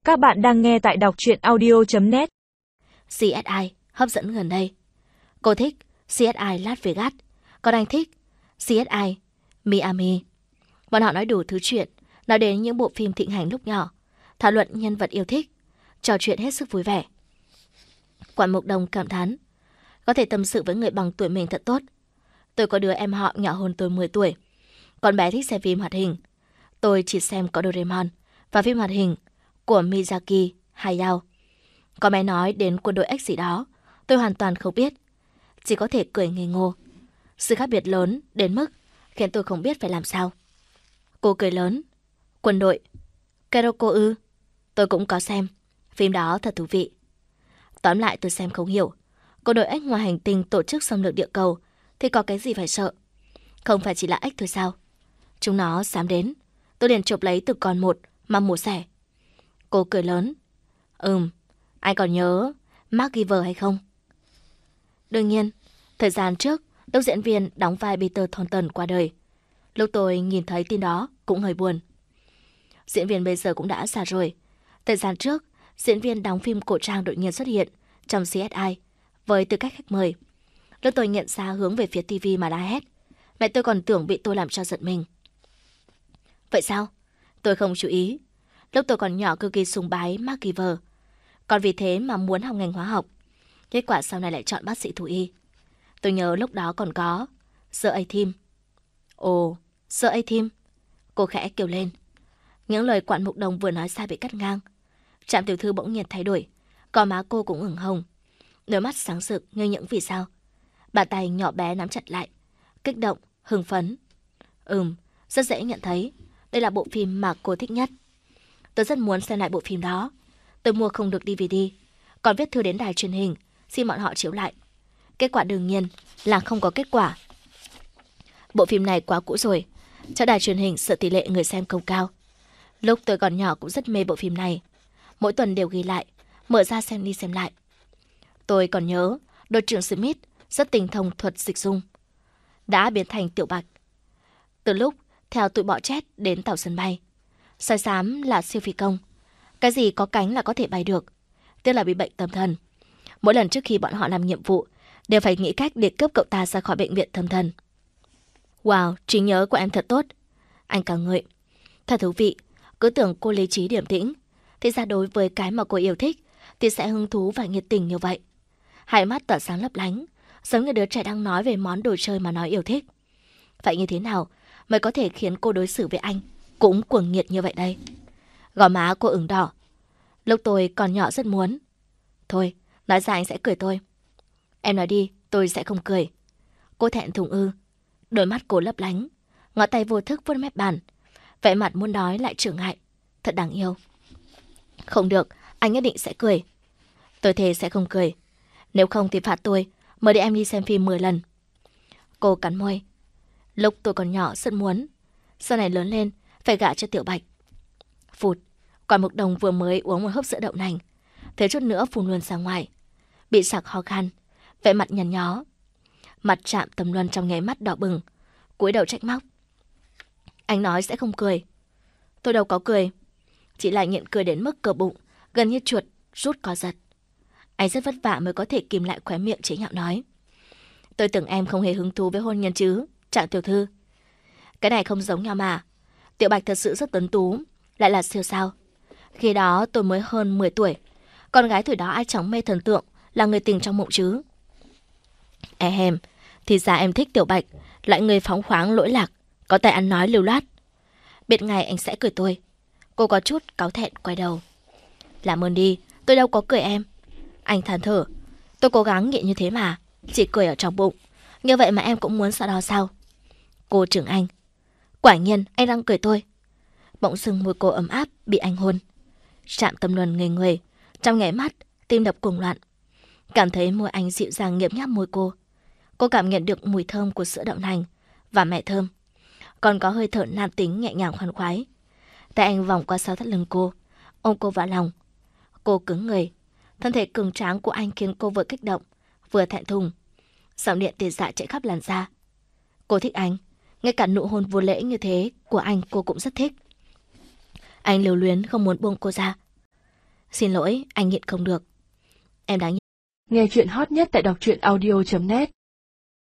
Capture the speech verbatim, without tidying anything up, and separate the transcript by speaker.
Speaker 1: Các bạn đang nghe tại đọc truyện audio chấm net.
Speaker 2: xê ét i hấp dẫn gần đây. Cô thích xê ét i Las Vegas, còn anh thích xê ét i Miami. Bọn họ nói đủ thứ chuyện, nói đến những bộ phim thịnh hành lúc nhỏ, thảo luận nhân vật yêu thích, trò chuyện hết sức vui vẻ. Quản Mục Đồng cảm thán, có thể tâm sự với người bằng tuổi mình thật tốt. Tôi có đứa em họ nhỏ hơn tôi mười tuổi. Con bé thích xem phim hoạt hình. Tôi chỉ xem có Doraemon và phim hoạt hình của Miyazaki Hayao. Con bé nói đến quân đội X gì đó, tôi hoàn toàn không biết. Chỉ có thể cười ngây ngô. Sự khác biệt lớn đến mức khiến tôi không biết phải làm sao. Cô cười lớn. Quân đội Kuroko ư? Tôi cũng có xem. Phim đó thật thú vị. Tóm lại tôi xem không hiểu. Quân đội ếch ngoài hành tinh tổ chức xâm lược địa cầu thì có cái gì phải sợ? Không phải chỉ là ếch thôi sao? Chúng nó dám đến, tôi liền chụp lấy từ con một mà mổ xẻ. Cô cười lớn. Ừm, anh còn nhớ MacGyver hay không? Đương nhiên, thời gian trước, lúc diễn viên đóng vai Peter Thornton qua đời, lúc tôi nhìn thấy tin đó cũng hơi buồn. Diễn viên bây giờ cũng đã già rồi. Thời gian trước, diễn viên đóng phim cổ trang đột nhiên xuất hiện trong xê ét i với tư cách khách mời. Lúc tôi nhận ra hướng về phía tivi mà la hét, mẹ tôi còn tưởng bị tôi làm cho giận mình. Vậy sao? Tôi không chú ý. Lúc tôi còn nhỏ cực kỳ sùng bái MacGyver, còn vì thế mà muốn học ngành hóa học. Kết quả sau này lại chọn bác sĩ thú y. Tôi nhớ lúc đó còn có Sir A-Team. Ồ, Sir A-Team. Cô khẽ kêu lên. Những lời Quản Mục Đồng vừa nói ra bị cắt ngang. Trạm tiểu thư bỗng nhiên thay đổi, cò má cô cũng ửng hồng, đôi mắt sáng rực như những vì sao. Bàn tay nhỏ bé nắm chặt lại, kích động, hưng phấn. Ừm, rất dễ nhận thấy. Đây là bộ phim mà cô thích nhất. Tôi rất muốn xem lại bộ phim đó. Tôi mua không được đê vê đê, còn viết thư đến đài truyền hình xin bọn họ chiếu lại. Kết quả đương nhiên là không có kết quả. Bộ phim này quá cũ rồi, cho đài truyền hình sợ tỷ lệ người xem không cao. Lúc tôi còn nhỏ cũng rất mê bộ phim này, mỗi tuần đều ghi lại, mở ra xem đi xem lại. Tôi còn nhớ đội trưởng Smith rất tinh thông thuật dịch dung, đã biến thành Tiểu Bạch. Từ lúc theo tụi bọ chét đến tàu sân bay, sói xám là siêu phi công, cái gì có cánh là có thể bay được, tiếc là bị bệnh tâm thần. Mỗi lần trước khi bọn họ làm nhiệm vụ đều phải nghĩ cách để cướp cậu ta ra khỏi bệnh viện tâm thần. Wow, trí nhớ của em thật tốt. Anh ca ngợi. Thật thú vị, cứ tưởng cô lý trí điềm tĩnh, thì ra đối với cái mà cô yêu thích thì sẽ hứng thú và nhiệt tình như vậy. Hai mắt tỏa sáng lấp lánh, giống như đứa trẻ đang nói về món đồ chơi mà nó yêu thích. Vậy như thế nào mới có thể khiến cô đối xử với anh cũng cuồng nhiệt như vậy đây? Gò má cô ửng đỏ. Lúc tôi còn nhỏ rất muốn. Thôi, nói ra anh sẽ cười tôi. Em nói đi, tôi sẽ không cười. Cô thẹn thùng ư? Đôi mắt cô lấp lánh, ngón tay vô thức vuốt mép bàn, vẻ mặt muốn nói lại trở ngại. Thật đáng yêu. Không được, anh nhất định sẽ cười. Tôi thề sẽ không cười. Nếu không thì phạt tôi, mời đi em đi xem phim mười lần. Cô cắn môi. Lúc tôi còn nhỏ rất muốn, sau này lớn lên phải gả cho Tiểu Bạch. Phụt, Quản Mục Đồng vừa mới uống một hớp sữa đậu nành, thiếu chút nữa phun luôn ra ngoài, bị sặc ho khan, vẻ mặt nhăn nhó. Mặt Trạm Tầm Luân trong nháy mắt đỏ bừng, cúi đầu trách móc. Anh nói sẽ không cười. Tôi đâu có cười, chỉ là nghiện cười đến mức cờ bụng gần như chuột rút co giật. Anh rất vất vả mới có thể kìm lại khóe miệng chế nhạo nói. Tôi tưởng em không hề hứng thú với hôn nhân chứ, Trạng tiểu thư. Cái này không giống nhau mà. Tiểu Bạch thật sự rất tuấn tú, lại là siêu sao. Khi đó tôi mới hơn mười tuổi, con gái tuổi đó ai chẳng mê thần tượng là người tình trong mộng chứ. Ehem, thì ra em thích Tiểu Bạch, loại người phóng khoáng lỗi lạc, có tay ăn nói lưu loát. Biết ngày anh sẽ cười tôi. Cô có chút cáu thẹn quay đầu. Làm ơn đi, tôi đâu có cười em. Anh than thở. Tôi cố gắng nhịn như thế mà, chỉ cười ở trong bụng. Như vậy mà em cũng muốn sợ đó sao? Cô trưởng anh. Quả nhiên anh đang cười tôi. Bỗng dưng môi cô ấm áp bị anh hôn. Trạm Tâm Luân ngây người, trong nháy mắt tim đập cuồng loạn. Cảm thấy môi anh dịu dàng nghiệp nháp môi cô. Cô cảm nhận được mùi thơm của sữa đậu nành và mẹ thơm, còn có hơi thở nam tính nhẹ nhàng khoan khoái. Tay anh vòng qua sau thắt lưng cô, ôm cô vào lòng. Cô cứng người, thân thể cường tráng của anh khiến cô vừa kích động vừa thẹn thùng. Dòng điện tiền dạ chạy khắp làn da. Cô thích anh, ngay cả nụ hôn vô lễ như thế của anh cô cũng rất thích. Anh lưu luyến không muốn buông cô ra. Xin lỗi, anh nhịn không được. Em đáng.
Speaker 1: Nghe chuyện hot nhất tại đọc truyện audio chấm net.